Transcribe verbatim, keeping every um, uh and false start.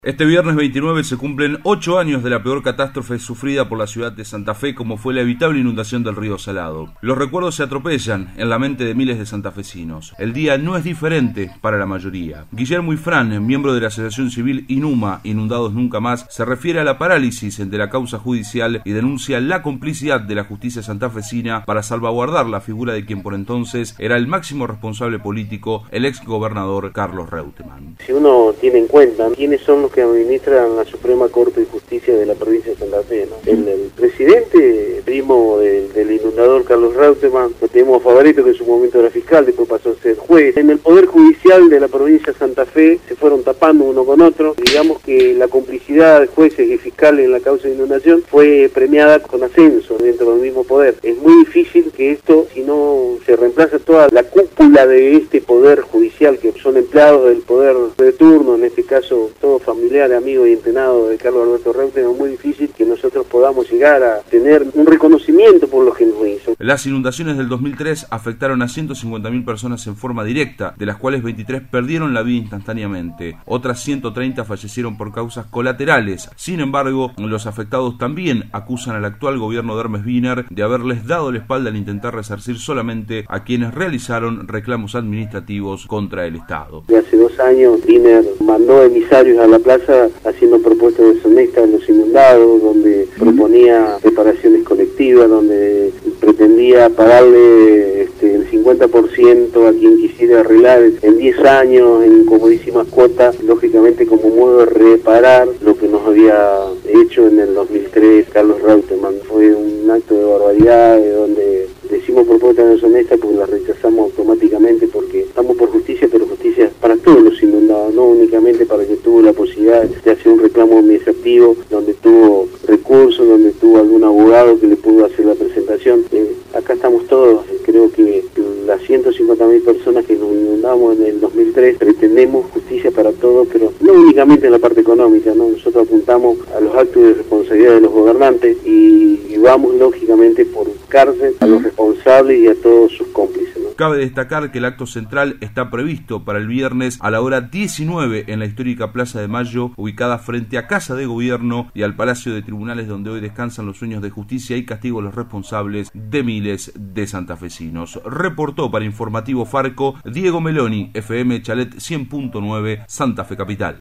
Este viernes veintinueve se cumplen ocho años de la peor catástrofe sufrida por la ciudad de Santa Fe, como fue la evitable inundación del río Salado. Los recuerdos se atropellan en la mente de miles de santafesinos. El día no es diferente para la mayoría. Guillermo Ifrán, miembro de la Asociación Civil INUMA, Inundados Nunca Más, se refiere a la parálisis de la causa judicial y denuncia la complicidad de la justicia santafesina para salvaguardar la figura de quien por entonces era el máximo responsable político, el ex gobernador Carlos Reutemann. Si uno tiene en cuenta quiénes son los que administran la Suprema Corte de Justicia de la provincia de Santa Fe, ¿no? El, el presidente, primo del, del inundador Carlos Reutemann, lo tenemos a Favorito, que en su momento era fiscal, después pasó a ser juez. En el Poder Judicial de la provincia de Santa Fe se fueron tapando uno con otro. Digamos que la complicidad de jueces y fiscales en la causa de inundación fue premiada con ascenso dentro del mismo poder. Es muy difícil que esto, si no se reemplaza toda la cúpula de este Poder Judicial, que son empleados del poder de turno, en este caso todos familiar, amigo y entrenado de Carlos Alberto Reutemann, es muy difícil que nosotros podamos llegar a tener un reconocimiento por lo que nos hizo. Las inundaciones del dos mil tres afectaron a ciento cincuenta mil personas en forma directa, de las cuales veintitrés perdieron la vida instantáneamente. Otras ciento treinta fallecieron por causas colaterales. Sin embargo, los afectados también acusan al actual gobierno de Hermes Wiener de haberles dado la espalda al intentar resarcir solamente a quienes realizaron reclamos administrativos contra el Estado. De hace dos años, Wiener mandó emisarios a la plaza haciendo propuestas deshonestas a los inundados, donde proponía reparaciones colectivas, donde pretendía pagarle este, el cincuenta por ciento a quien quisiera arreglar en diez años en comodísimas cuotas, lógicamente como modo de reparar lo que nos había hecho en el dos mil tres Carlos Reutemann. Fue un acto de barbaridad, de donde decimos propuestas deshonestas porque las rechazamos automáticamente, porque estamos por justicia, pero justicia para todos los inundados, no únicamente para el que tuvo la posibilidad de hacer un reclamo administrativo, donde tuvo recursos, donde tuvo algún abogado que le pudo hacer la presentación. Eh, acá estamos todos, creo que las ciento cincuenta mil personas que nos inundamos en el dos mil tres pretendemos justicia para todos, pero no únicamente en la parte económica, ¿no? Nosotros apuntamos a los actos de responsabilidad de los gobernantes y, y vamos lógicamente por cárcel a los responsables y a todos sus cómplices, ¿no? Cabe destacar que el acto central está previsto para el viernes a la hora diecinueve en la histórica Plaza de Mayo, ubicada frente a Casa de Gobierno y al Palacio de Tribunales, donde hoy descansan los sueños de justicia y castigo a los responsables de miles de santafesinos. Reportó para Informativo Farco Diego Meloni, F M Chalet cien punto nueve, Santa Fe Capital.